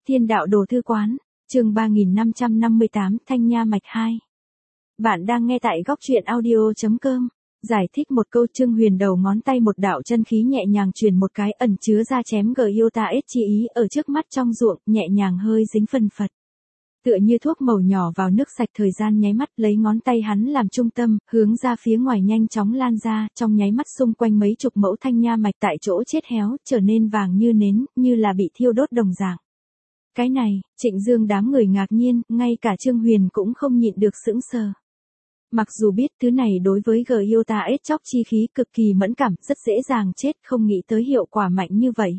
Thiên đạo đồ thư quán, chương 3558 Thanh Nha Mạch 2. Bạn đang nghe tại góc truyện audio.com. Giải thích một câu. Trương Huyền đầu ngón tay một đạo chân khí nhẹ nhàng truyền một cái ẩn chứa ra chém Giota S chi ý ở trước mắt trong ruộng, nhẹ nhàng hơi dính phân phật. Tựa như thuốc màu nhỏ vào nước sạch, thời gian nháy mắt, lấy ngón tay hắn làm trung tâm, hướng ra phía ngoài nhanh chóng lan ra, trong nháy mắt xung quanh mấy chục mẫu thanh nha mạch tại chỗ chết héo, trở nên vàng như nến, như là bị thiêu đốt đồng dạng. Cái này, Trịnh Dương đám người ngạc nhiên, ngay cả Trương Huyền cũng không nhịn được sững sờ. Mặc dù biết thứ này đối với Giota S chóc chi khí cực kỳ mẫn cảm, rất dễ dàng chết, không nghĩ tới hiệu quả mạnh như vậy.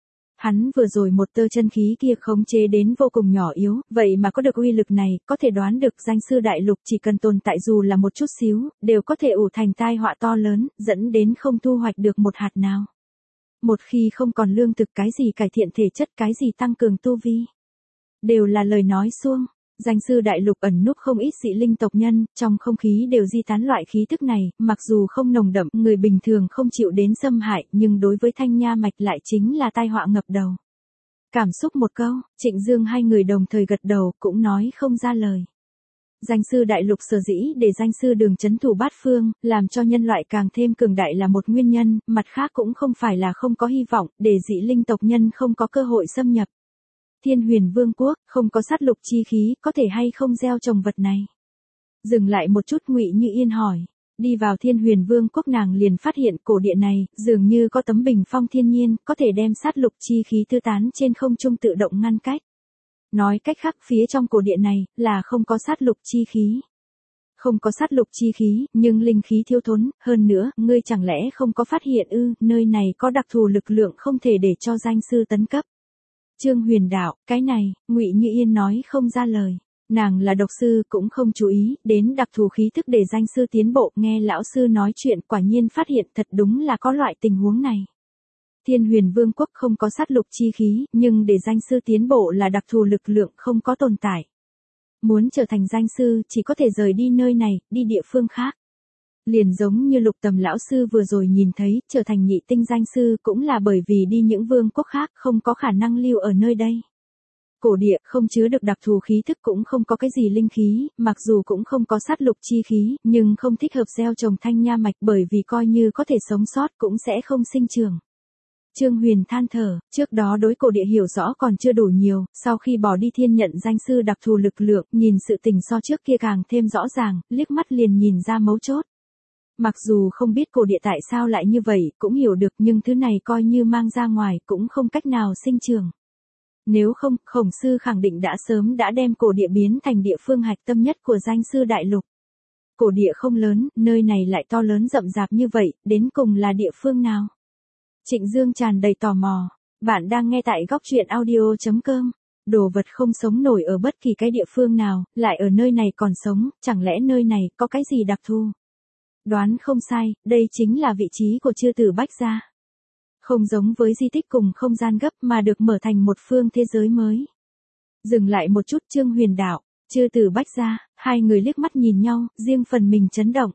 Hắn vừa rồi một tơ chân khí kia khống chế đến vô cùng nhỏ yếu, vậy mà có được uy lực này, có thể đoán được danh sư đại lục chỉ cần tồn tại dù là một chút xíu, đều có thể ủ thành tai họa to lớn, dẫn đến không thu hoạch được một hạt nào. Một khi không còn lương thực, cái gì cải thiện thể chất, cái gì tăng cường tu vi, đều là lời nói suông. Danh sư đại lục ẩn núp không ít dị linh tộc nhân, trong không khí đều di tán loại khí tức này, mặc dù không nồng đậm, người bình thường không chịu đến xâm hại, nhưng đối với thanh nha mạch lại chính là tai họa ngập đầu. Cảm xúc một câu, Trịnh Dương hai người đồng thời gật đầu, cũng nói không ra lời. Danh sư đại lục sở dĩ để danh sư đường trấn thủ bát phương, làm cho nhân loại càng thêm cường đại là một nguyên nhân, mặt khác cũng không phải là không có hy vọng, để dị linh tộc nhân không có cơ hội xâm nhập. Thiên Huyền Vương quốc, không có sát lục chi khí, có thể hay không gieo trồng vật này? Dừng lại một chút, Ngụy Như Yên hỏi. Đi vào Thiên Huyền Vương quốc, nàng liền phát hiện cổ địa này, dường như có tấm bình phong thiên nhiên, có thể đem sát lục chi khí tư tán trên không trung tự động ngăn cách. Nói cách khác, phía trong cổ địa này, là không có sát lục chi khí. Không có sát lục chi khí, nhưng linh khí thiếu thốn, hơn nữa, ngươi chẳng lẽ không có phát hiện ư, nơi này có đặc thù lực lượng không thể để cho danh sư tấn cấp. Trương Huyền đạo, cái này, Ngụy Như Yên nói không ra lời. Nàng là độc sư, cũng không chú ý đến đặc thù khí thức để danh sư tiến bộ, nghe lão sư nói chuyện, quả nhiên phát hiện thật đúng là có loại tình huống này. Thiên Huyền Vương quốc không có sát lục chi khí, nhưng để danh sư tiến bộ là đặc thù lực lượng không có tồn tại. Muốn trở thành danh sư, chỉ có thể rời đi nơi này, đi địa phương khác. Liền giống như Lục Tầm lão sư vừa rồi nhìn thấy, trở thành nhị tinh danh sư cũng là bởi vì đi những vương quốc khác, không có khả năng lưu ở nơi đây. Cổ địa không chứa được đặc thù khí thức, cũng không có cái gì linh khí, mặc dù cũng không có sát lục chi khí, nhưng không thích hợp gieo trồng thanh nha mạch, bởi vì coi như có thể sống sót cũng sẽ không sinh trưởng. Trương Huyền than thở, trước đó đối cổ địa hiểu rõ còn chưa đủ nhiều, sau khi bỏ đi thiên nhận danh sư đặc thù lực lượng, nhìn sự tình so trước kia càng thêm rõ ràng, liếc mắt liền nhìn ra mấu chốt. Mặc dù không biết cổ địa tại sao lại như vậy, cũng hiểu được, nhưng thứ này coi như mang ra ngoài cũng không cách nào sinh trưởng. Nếu không, Khổng sư khẳng định đã sớm đã đem cổ địa biến thành địa phương hạch tâm nhất của danh sư đại lục. Cổ địa không lớn, nơi này lại to lớn rậm rạp như vậy, đến cùng là địa phương nào? Trịnh Dương tràn đầy tò mò. Bạn đang nghe tại góc truyện audio.com. Đồ vật không sống nổi ở bất kỳ cái địa phương nào, lại ở nơi này còn sống, chẳng lẽ nơi này có cái gì đặc thù? Đoán không sai, đây chính là vị trí của chư tử Bách Gia. Không giống với di tích cùng không gian gấp mà được mở thành một phương thế giới mới. Dừng lại một chút, Trương Huyền đạo, chư tử Bách Gia, hai người liếc mắt nhìn nhau, riêng phần mình chấn động.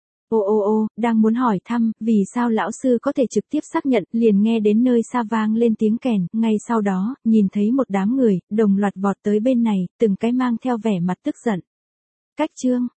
Ô, đang muốn hỏi thăm, vì sao lão sư có thể trực tiếp xác nhận, liền nghe đến nơi xa vang lên tiếng kèn, ngay sau đó, nhìn thấy một đám người, đồng loạt vọt tới bên này, từng cái mang theo vẻ mặt tức giận. Cách Trương,